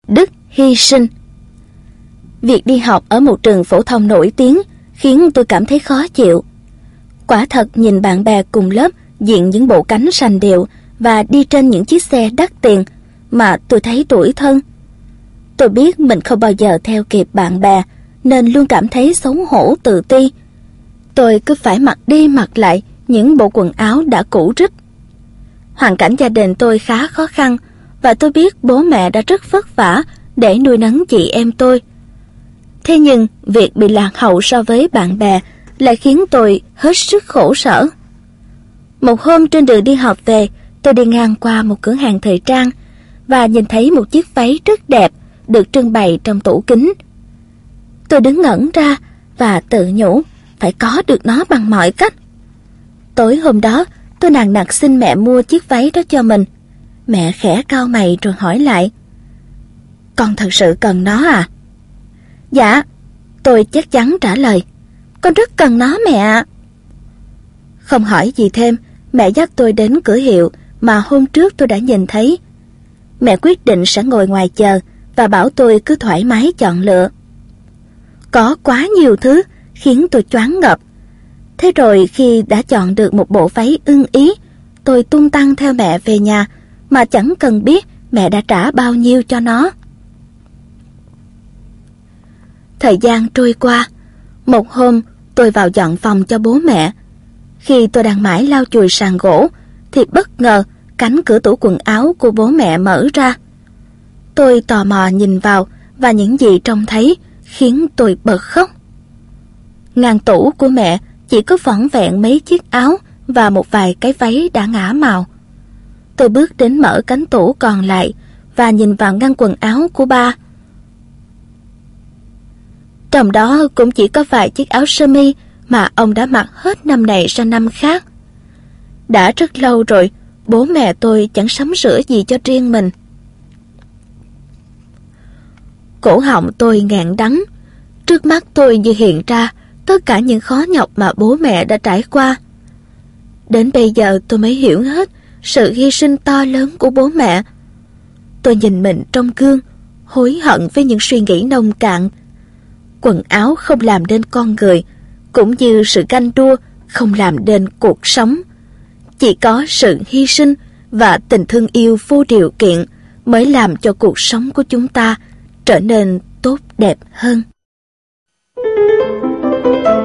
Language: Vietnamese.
Đức hy sinh. Việc đi học ở một trường phổ thông nổi tiếng khiến tôi cảm thấy khó chịu. Quả thật nhìn bạn bè cùng lớp diện những bộ cánh sành điệu và đi trên những chiếc xe đắt tiền mà tôi thấy tủi thân. Tôi biết mình không bao giờ theo kịp bạn bè nên luôn cảm thấy xấu hổ tự ti. Tôi cứ phải mặc đi mặc lại những bộ quần áo đã cũ rích. Hoàn cảnh gia đình tôi khá khó khăn và tôi biết bố mẹ đã rất vất vả để nuôi nấng chị em tôi. Thế nhưng việc bị lạc hậu so với bạn bè lại khiến tôi hết sức khổ sở. Một hôm trên đường đi học về, tôi đi ngang qua một cửa hàng thời trang và nhìn thấy một chiếc váy rất đẹp được trưng bày trong tủ kính. Tôi đứng ngẩn ra và tự nhủ phải có được nó bằng mọi cách. Tối hôm đó, tôi nằng nặc xin mẹ mua chiếc váy đó cho mình. Mẹ khẽ cau mày rồi hỏi lại: "Con thật sự cần nó à?" "Dạ," tôi chắc chắn trả lời. "Con rất cần nó mẹ ạ." Không hỏi gì thêm, mẹ dắt tôi đến cửa hiệu mà hôm trước tôi đã nhìn thấy. Mẹ quyết định sẽ ngồi ngoài chờ và bảo tôi cứ thoải mái chọn lựa. Có quá nhiều thứ khiến tôi choáng ngợp. Thế rồi khi đã chọn được một bộ váy ưng ý, tôi tung tăng theo mẹ về nhà mà chẳng cần biết mẹ đã trả bao nhiêu cho nó. Thời gian trôi qua, một hôm tôi vào dọn phòng cho bố mẹ. Khi tôi đang mải lau chùi sàn gỗ thì bất ngờ cánh cửa tủ quần áo của bố mẹ mở ra. Tôi tò mò nhìn vào và những gì trông thấy khiến tôi bật khóc. Ngăn tủ của mẹ chỉ có vỏn vẹn mấy chiếc áo và một vài cái váy đã ngả màu. Tôi bước đến mở cánh tủ còn lại và nhìn vào ngăn quần áo của ba. Trong đó cũng chỉ có vài chiếc áo sơ mi mà ông đã mặc hết năm này sang năm khác. Đã rất lâu rồi, bố mẹ tôi chẳng sắm sửa gì cho riêng mình. Cổ họng tôi nghẹn đắng. Trước mắt tôi như hiện ra tất cả những khó nhọc mà bố mẹ đã trải qua. Đến bây giờ tôi mới hiểu hết sự hy sinh to lớn của bố mẹ. Tôi nhìn mình trong gương, hối hận với những suy nghĩ nông cạn. Quần áo không làm nên con người, cũng như sự ganh đua không làm nên cuộc sống. Chỉ có sự hy sinh và tình thương yêu vô điều kiện mới làm cho cuộc sống của chúng ta trở nên tốt đẹp hơn.